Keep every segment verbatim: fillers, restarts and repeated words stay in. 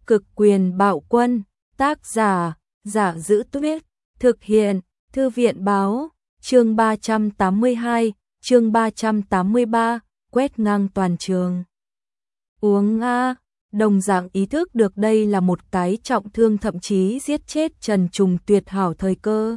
Cực quyền bạo quân, tác giả, Giả Giữ Tuyết, thực hiện, Thư viện báo, chương ba trăm tám mươi hai, chương ba trăm tám mươi ba, quét ngang toàn trường. Uống a, đồng dạng ý thức được đây là một cái trọng thương thậm chí giết chết Trần Trùng tuyệt hảo thời cơ.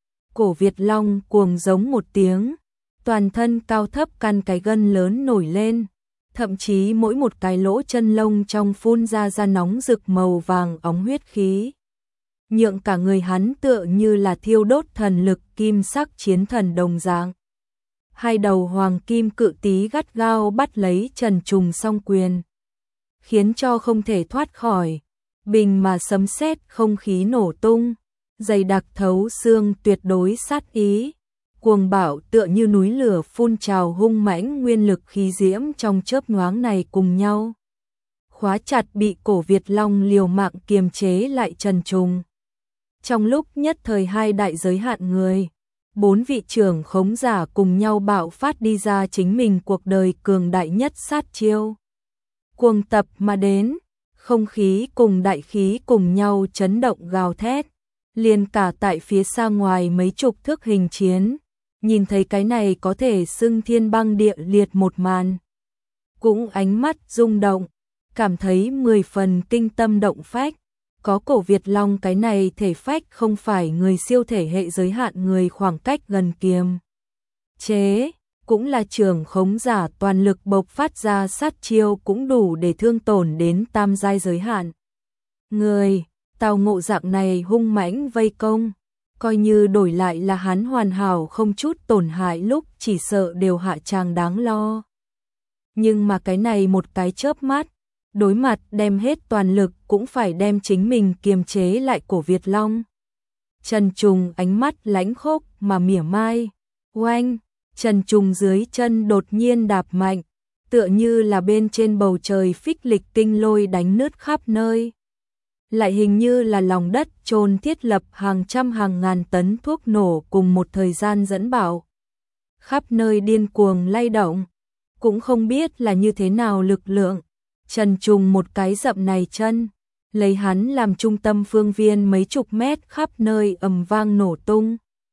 Cổ Việt Long cuồng giống một tiếng, toàn thân cao thấp căn cái gân lớn nổi lên, thậm chí mỗi một cái lỗ chân lông trong phun ra ra nóng rực màu vàng óng huyết khí. Nhượng cả người hắn tựa như là thiêu đốt thần lực kim sắc chiến thần đồng dạng. Hai đầu hoàng kim cự tí gắt gao bắt lấy Trần Trùng song quyền, khiến cho không thể thoát khỏi, bình mà sấm sét không khí nổ tung, dày đặc thấu xương tuyệt đối sát ý, cuồng bạo tựa như núi lửa phun trào hung mãnh nguyên lực khí diễm trong chớp nhoáng này cùng nhau. Khóa chặt bị Cổ Việt Long liều mạng kiềm chế lại Trần Trùng. Trong lúc nhất thời hai đại giới hạn người, bốn vị trưởng khống giả cùng nhau bạo phát đi ra chính mình cuộc đời cường đại nhất sát chiêu. Cuồng tập mà đến, không khí cùng đại khí cùng nhau chấn động gào thét, liền cả tại phía xa ngoài mấy chục thước hình chiến, nhìn thấy cái này có thể xưng thiên băng địa liệt một màn. Cũng ánh mắt rung động, cảm thấy mười phần kinh tâm động phách. Có Cổ Việt Long cái này thể phách không phải người siêu thể hệ giới hạn người khoảng cách gần kiềm chế, cũng là trưởng khống giả toàn lực bộc phát ra sát chiêu cũng đủ để thương tổn đến tam giai giới hạn. Người, tào ngộ dạng này hung mãnh vây công, coi như đổi lại là hắn hoàn hảo không chút tổn hại lúc chỉ sợ đều hạ tràng đáng lo. Nhưng mà cái này một cái chớp mắt, đối mặt đem hết toàn lực cũng phải đem chính mình kiềm chế lại Cổ Việt Long. Trần Trùng ánh mắt lãnh khốc mà mỉa mai, oanh, Trần Trùng dưới chân đột nhiên đạp mạnh, tựa như là bên trên bầu trời phích lịch tinh lôi đánh nứt khắp nơi. Lại hình như là lòng đất chôn thiết lập hàng trăm hàng ngàn tấn thuốc nổ cùng một thời gian dẫn bạo. Khắp nơi điên cuồng lay động, cũng không biết là như thế nào lực lượng. Trần Trùng một cái dậm này chân, lấy hắn làm trung tâm phương viên mấy chục mét khắp nơi ầm vang nổ tung,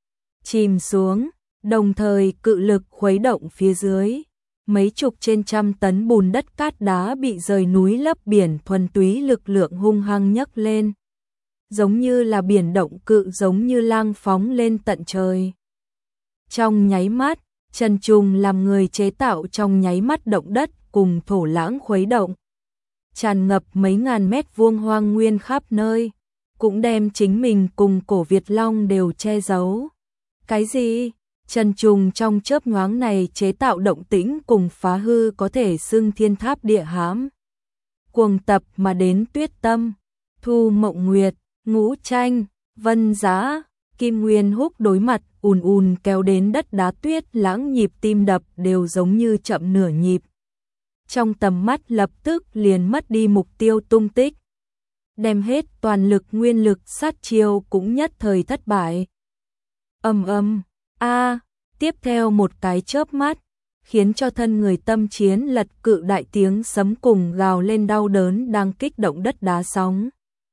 chìm xuống, đồng thời cự lực khuấy động phía dưới. Mấy chục trên trăm tấn bùn đất cát đá bị rời núi lấp biển thuần túy lực lượng hung hăng nhấc lên. Giống như là biển động cự giống như lang phóng lên tận trời. Trong nháy mắt, Trần Trùng làm người chế tạo trong nháy mắt động đất cùng thổ lãng khuấy động. Tràn ngập mấy ngàn mét vuông hoang nguyên khắp nơi, cũng đem chính mình cùng Cổ Việt Long đều che giấu. Cái gì? Trần Trùng trong chớp nhoáng này chế tạo động tĩnh cùng phá hư có thể xưng thiên tháp địa hãm. Cuồng tập mà đến Tuyết Tâm, Thu Mộng Nguyệt, Ngũ Tranh, Vân Giá, Kim Nguyên Húc đối mặt ùn ùn kéo đến đất đá tuyết lãng, nhịp tim đập đều giống như chậm nửa nhịp. Trong tầm mắt lập tức liền mất đi mục tiêu tung tích. Đem hết toàn lực nguyên lực sát chiêu cũng nhất thời thất bại. Ầm ầm, a, tiếp theo một cái chớp mắt, khiến cho thân người tâm chiến lật cự đại tiếng sấm cùng gào lên đau đớn đang kích động đất đá sóng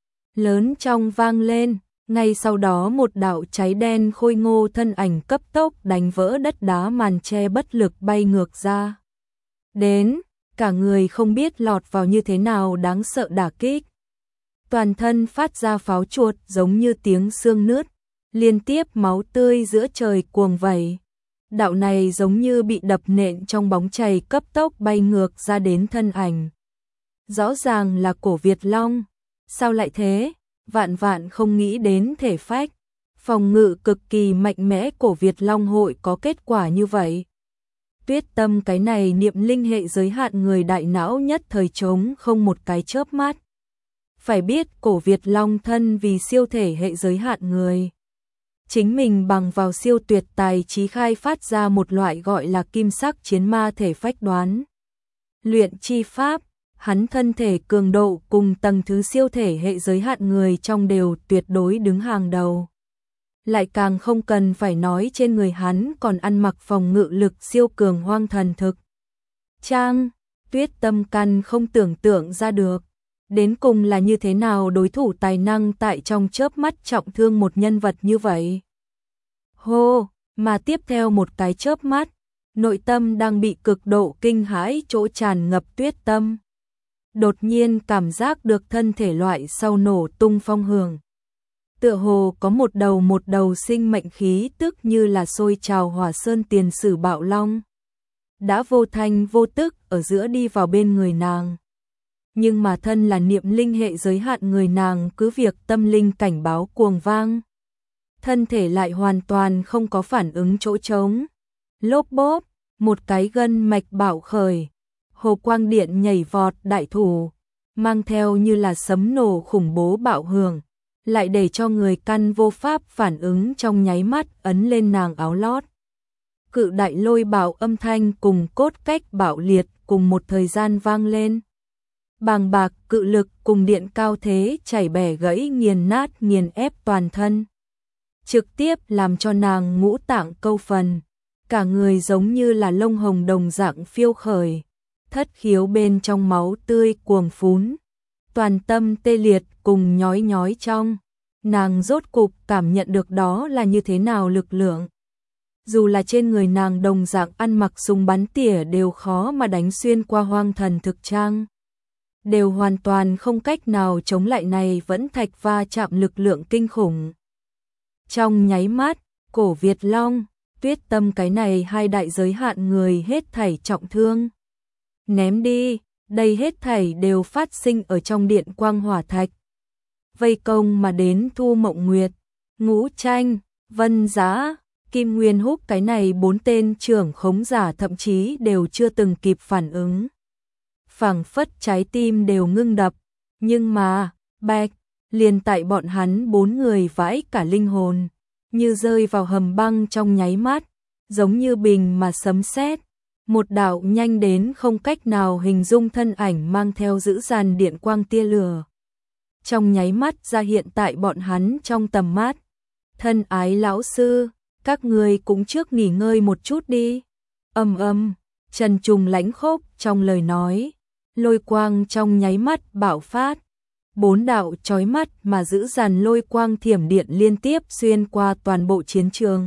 lớn trong vang lên, ngay sau đó một đạo cháy đen khôi ngô thân ảnh cấp tốc đánh vỡ đất đá màn che bất lực bay ngược ra. Đến, cả người không biết lọt vào như thế nào đáng sợ đả kích. Toàn thân phát ra pháo chuột giống như tiếng xương nứt, liên tiếp máu tươi giữa trời cuồng vẩy. Đạo này giống như bị đập nện trong bóng chày cấp tốc bay ngược ra đến thân ảnh. Rõ ràng là Cổ Việt Long. Sao lại thế? Vạn vạn không nghĩ đến thể phách, phòng ngự cực kỳ mạnh mẽ Cổ Việt Long hội có kết quả như vậy. Tuyết Tâm cái này niệm linh hệ giới hạn người đại não nhất thời trống không một cái chớp mắt. Phải biết Cổ Việt Long thân vì siêu thể hệ giới hạn người. Chính mình bằng vào siêu tuyệt tài trí khai phát ra một loại gọi là kim sắc chiến ma thể phách đoán. Luyện chi pháp, hắn thân thể cường độ cùng tầng thứ siêu thể hệ giới hạn người trong đều tuyệt đối đứng hàng đầu. Lại càng không cần phải nói trên người hắn còn ăn mặc phòng ngự lực siêu cường hoang thần thực. Trang, Tuyết Tâm căn không tưởng tượng ra được. Đến cùng là như thế nào đối thủ tài năng tại trong chớp mắt trọng thương một nhân vật như vậy? Hô, mà tiếp theo một cái chớp mắt, nội tâm đang bị cực độ kinh hãi chỗ tràn ngập Tuyết Tâm. Đột nhiên cảm giác được thân thể loại sau nổ tung phong hưởng. Tựa hồ có một đầu một đầu sinh mệnh khí tức như là sôi trào hỏa sơn tiền sử bạo long. Đã vô thanh vô tức ở giữa đi vào bên người nàng. Nhưng mà thân là niệm linh hệ giới hạn người nàng cứ việc tâm linh cảnh báo cuồng vang. Thân thể lại hoàn toàn không có phản ứng chỗ trống. Lốp bốp, một cái gân mạch bạo khởi. Hồ quang điện nhảy vọt đại thủ, mang theo như là sấm nổ khủng bố bạo hưởng, lại để cho người căn vô pháp phản ứng trong nháy mắt ấn lên nàng áo lót. Cự đại lôi bạo âm thanh cùng cốt cách bạo liệt cùng một thời gian vang lên. Bàng bạc cự lực cùng điện cao thế chảy bẻ gãy nghiền nát nghiền ép toàn thân. Trực tiếp làm cho nàng ngũ tạng câu phần, cả người giống như là lông hồng đồng dạng phiêu khởi. Thất khiếu bên trong máu tươi cuồng phún, toàn tâm tê liệt cùng nhói nhói trong, nàng rốt cục cảm nhận được đó là như thế nào lực lượng. Dù là trên người nàng đồng dạng ăn mặc súng bắn tỉa đều khó mà đánh xuyên qua hoang thần thực trang. Đều hoàn toàn không cách nào chống lại này vẫn thạch va chạm lực lượng kinh khủng. Trong nháy mắt, Cổ Việt Long, Tuyết Tâm cái này hai đại giới hạn người hết thảy trọng thương. Ném đi, đây hết thảy đều phát sinh ở trong điện quang hỏa thạch. Vây công mà đến Thu Mộng Nguyệt, Ngũ Tranh, Vân Giá, Kim Nguyên Húc cái này bốn tên trưởng khống giả thậm chí đều chưa từng kịp phản ứng. Phảng phất trái tim đều ngưng đập, nhưng mà, bạch, liền tại bọn hắn bốn người vãi cả linh hồn, như rơi vào hầm băng trong nháy mắt, giống như bình mà sấm sét. Một đạo nhanh đến không cách nào hình dung thân ảnh mang theo dữ dằn điện quang tia lửa. Trong nháy mắt ra hiện tại bọn hắn trong tầm mắt. Thân ái lão sư, các người cũng trước nghỉ ngơi một chút đi. Âm âm, Trần Trùng lãnh khốc trong lời nói. Lôi quang trong nháy mắt bạo phát. Bốn đạo chói mắt mà dữ dằn lôi quang thiểm điện liên tiếp xuyên qua toàn bộ chiến trường.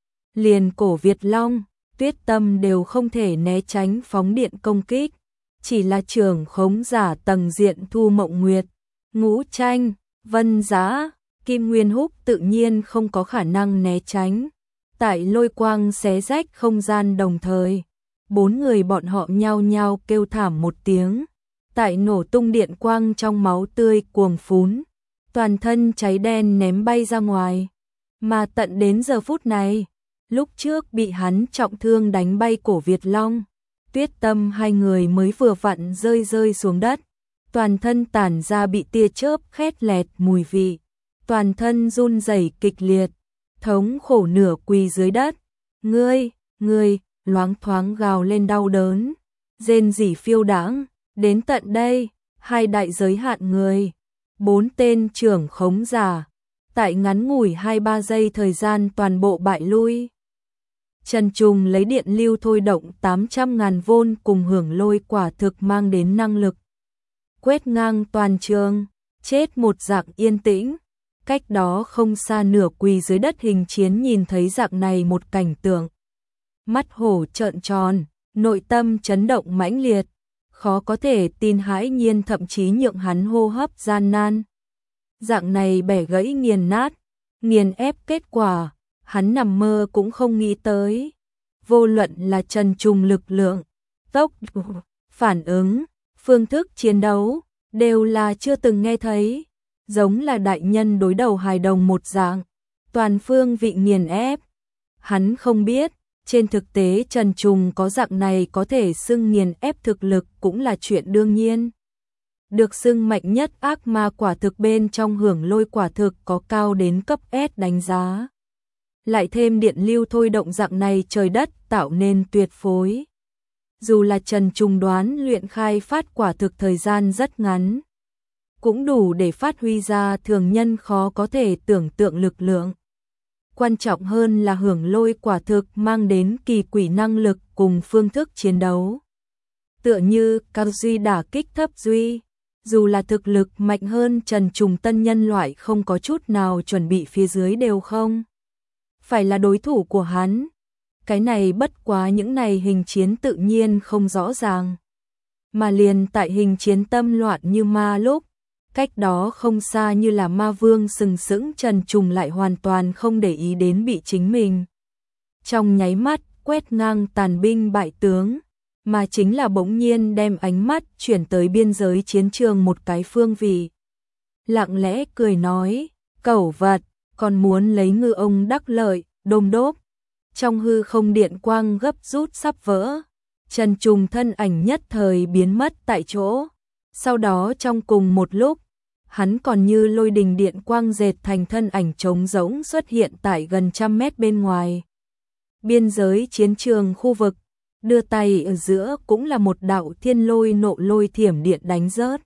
Liền Cổ Việt Long, Tuyết Tâm đều không thể né tránh phóng điện công kích, chỉ là trưởng khống giả tầng diện Thu Mộng Nguyệt, Ngũ Tranh, Vân Giá, Kim Nguyên Húc tự nhiên không có khả năng né tránh. Tại lôi quang xé rách không gian đồng thời, bốn người bọn họ nhao nhao kêu thảm một tiếng, tại nổ tung điện quang trong máu tươi cuồng phún, toàn thân cháy đen ném bay ra ngoài, mà tận đến giờ phút này. Lúc trước bị hắn trọng thương đánh bay Cổ Việt Long, Tuyết Tâm hai người mới vừa vặn rơi rơi xuống đất, toàn thân tản ra bị tia chớp khét lẹt mùi vị, toàn thân run rẩy kịch liệt, thống khổ nửa quỳ dưới đất. Ngươi, ngươi, loáng thoáng gào lên đau đớn, rên rỉ phiêu đãng. Đến tận đây, hai đại giới hạn người, bốn tên trưởng khống giả, tại ngắn ngủi hai ba giây thời gian toàn bộ bại lui. Trần Trùng lấy điện lưu thôi động tám trăm ngàn vôn cùng hưởng lôi quả thực mang đến năng lực. Quét ngang toàn trường, chết một dạng yên tĩnh. Cách đó không xa nửa quỳ dưới đất hình chiến nhìn thấy dạng này một cảnh tượng. Mắt hổ trợn tròn, nội tâm chấn động mãnh liệt. Khó có thể tin hãi nhiên thậm chí nhượng hắn hô hấp gian nan. Dạng này bẻ gãy nghiền nát, nghiền ép kết quả. Hắn nằm mơ cũng không nghĩ tới. Vô luận là Trần Trùng lực lượng, tốc độ, phản ứng, phương thức chiến đấu, đều là chưa từng nghe thấy. Giống là đại nhân đối đầu hài đồng một dạng, toàn phương vị nghiền ép. Hắn không biết, trên thực tế Trần Trùng có dạng này có thể xưng nghiền ép thực lực cũng là chuyện đương nhiên. Được xưng mạnh nhất ác ma quả thực bên trong hưởng lôi quả thực có cao đến cấp S đánh giá. Lại thêm điện lưu thôi động dạng này trời đất tạo nên tuyệt phối. Dù là Trần Trùng đoán luyện khai phát quả thực thời gian rất ngắn, cũng đủ để phát huy ra thường nhân khó có thể tưởng tượng lực lượng. Quan trọng hơn là hưởng lôi quả thực mang đến kỳ quỷ năng lực cùng phương thức chiến đấu. Tựa như cao duy đả kích thấp duy, dù là thực lực mạnh hơn Trần Trùng tân nhân loại không có chút nào chuẩn bị phía dưới đều không phải là đối thủ của hắn. Cái này bất quá những này hình chiến tự nhiên không rõ ràng. Mà liền tại hình chiến tâm loạn như ma lúc, cách đó không xa như là ma vương sừng sững Trần Trùng lại hoàn toàn không để ý đến bị chính mình. Trong nháy mắt quét ngang tàn binh bại tướng, mà chính là bỗng nhiên đem ánh mắt chuyển tới biên giới chiến trường một cái phương vị. Lặng lẽ cười nói, cẩu vật, còn muốn lấy ngư ông đắc lợi, đôm đốp. Trong hư không điện quang gấp rút sắp vỡ, Trần Trùng thân ảnh nhất thời biến mất tại chỗ. Sau đó trong cùng một lúc, hắn còn như lôi đình điện quang dệt thành thân ảnh trống rỗng xuất hiện tại gần trăm mét bên ngoài. Biên giới chiến trường khu vực, đưa tay ở giữa cũng là một đạo thiên lôi nộ lôi thiểm điện đánh rớt.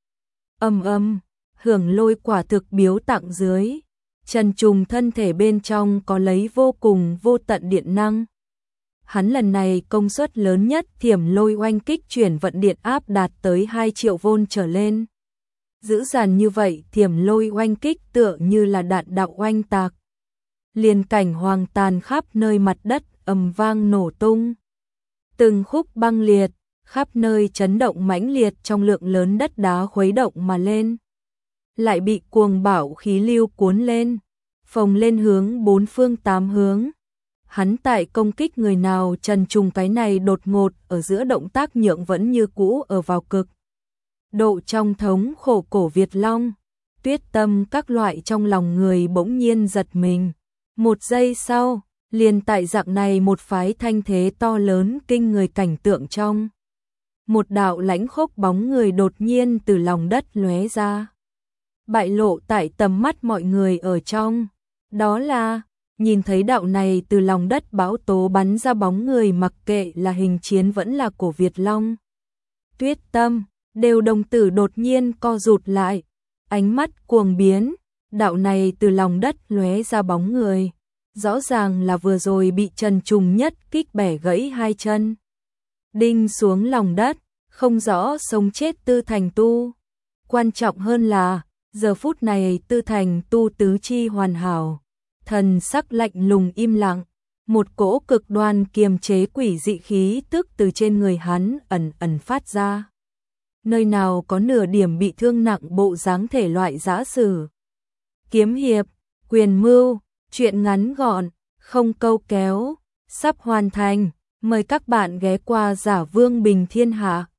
Âm âm, hưởng lôi quả thực biếu tặng dưới. Trần Trùng thân thể bên trong có lấy vô cùng vô tận điện năng. Hắn lần này công suất lớn nhất thiểm lôi oanh kích chuyển vận điện áp đạt tới hai triệu vôn trở lên. Dữ dằn như vậy thiểm lôi oanh kích tựa như là đạn đạo oanh tạc. Liền cảnh hoàng tàn khắp nơi mặt đất ầm vang nổ tung. Từng khúc băng liệt, khắp nơi chấn động mãnh liệt trong lượng lớn đất đá khuấy động mà lên. Lại bị cuồng bạo khí lưu cuốn lên, phồng lên hướng bốn phương tám hướng. Hắn tại công kích người nào Trần Trùng cái này đột ngột ở giữa động tác nhượng vẫn như cũ ở vào cực. Độ trong thống khổ cổ Việt Long, Tuyết Tâm các loại trong lòng người bỗng nhiên giật mình. Một giây sau, liền tại dạng này một phái thanh thế to lớn kinh người cảnh tượng trong. Một đạo lãnh khốc bóng người đột nhiên từ lòng đất lóe ra. Bại lộ tại tầm mắt mọi người ở trong. Đó là, nhìn thấy đạo này từ lòng đất bão tố bắn ra bóng người mặc kệ là hình chiến vẫn là cổ Việt Long. Tuyết Tâm, đều đồng tử đột nhiên co rụt lại. Ánh mắt cuồng biến, đạo này từ lòng đất lóe ra bóng người. Rõ ràng là vừa rồi bị Trần Trùng nhất kích bẻ gãy hai chân. Đinh xuống lòng đất, không rõ sống chết Tư Thành tu. Quan trọng hơn là, giờ phút này Tư Thành tu tứ chi hoàn hảo. Thần sắc lạnh lùng im lặng, một cỗ cực đoan kiềm chế quỷ dị khí tức từ trên người hắn ẩn ẩn phát ra. Nơi nào có nửa điểm bị thương nặng bộ dáng thể loại giã sử. Kiếm hiệp, quyền mưu, chuyện ngắn gọn, không câu kéo, sắp hoàn thành. Mời các bạn ghé qua Giả Vương Bình Thiên Hạ.